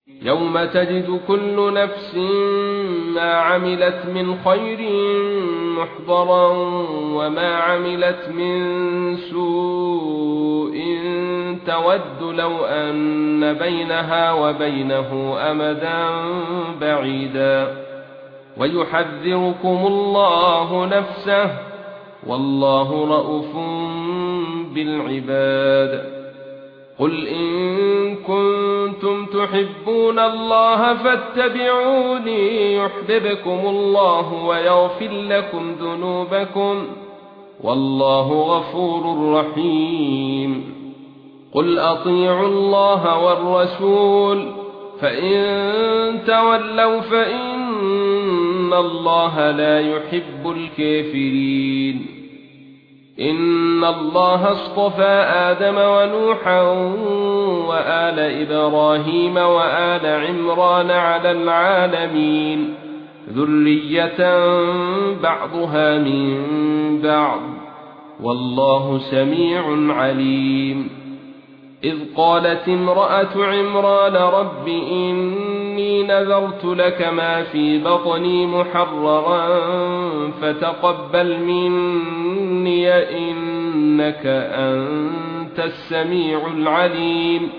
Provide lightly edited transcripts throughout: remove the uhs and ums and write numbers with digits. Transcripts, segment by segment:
يوم تجد كل نفس ما عملت من خير محضرا وما عملت من سوء تود لو أن بينها وبينه أمدا بعيدا ويحذركم الله نفسه والله رءوف بالعباد قل إن كنتم تحبون الله فاتبعوني يحببكم الله ويغفر لكم ذنوبكم والله غفور رحيم قل أطيعوا الله والرسول فإن تولوا فإن الله لا يحب الكافرين إن الله اصطفى آدم ونوحا وآل إبراهيم وآل عمران على العالمين ذرية بعضها من بعض والله سميع عليم إذ قالت امرأة عمران رب إني نذرت لك ما في بطني محررا فتقبل مني إنك أنت السميع العليم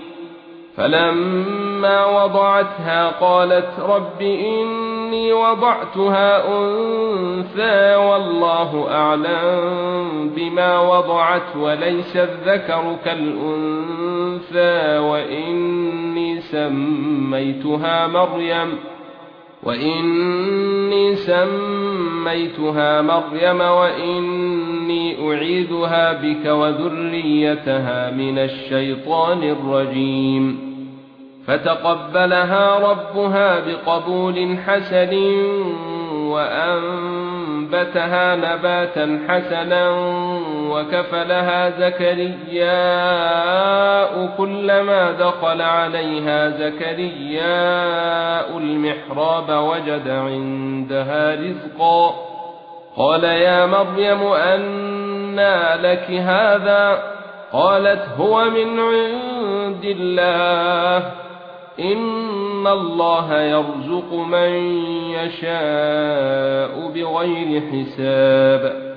فلما وضعتها قالت رب إني وضعتها أنثى والله أعلم بما وضعت وليس الذكر كالأنثى وإني سميتها مريم وإني أعيذها بك وذريتها من الشيطان الرجيم فتقبلها ربها بقبول حسن وأنبتها نباتا حسنا وكفلها زكرياء كلما دخل عليها زكرياء المحراب وجد عندها رزقا قال يا مريم أنى لك هذا قالت هو من عند الله إن الله يرزق من يشاء بغير حساب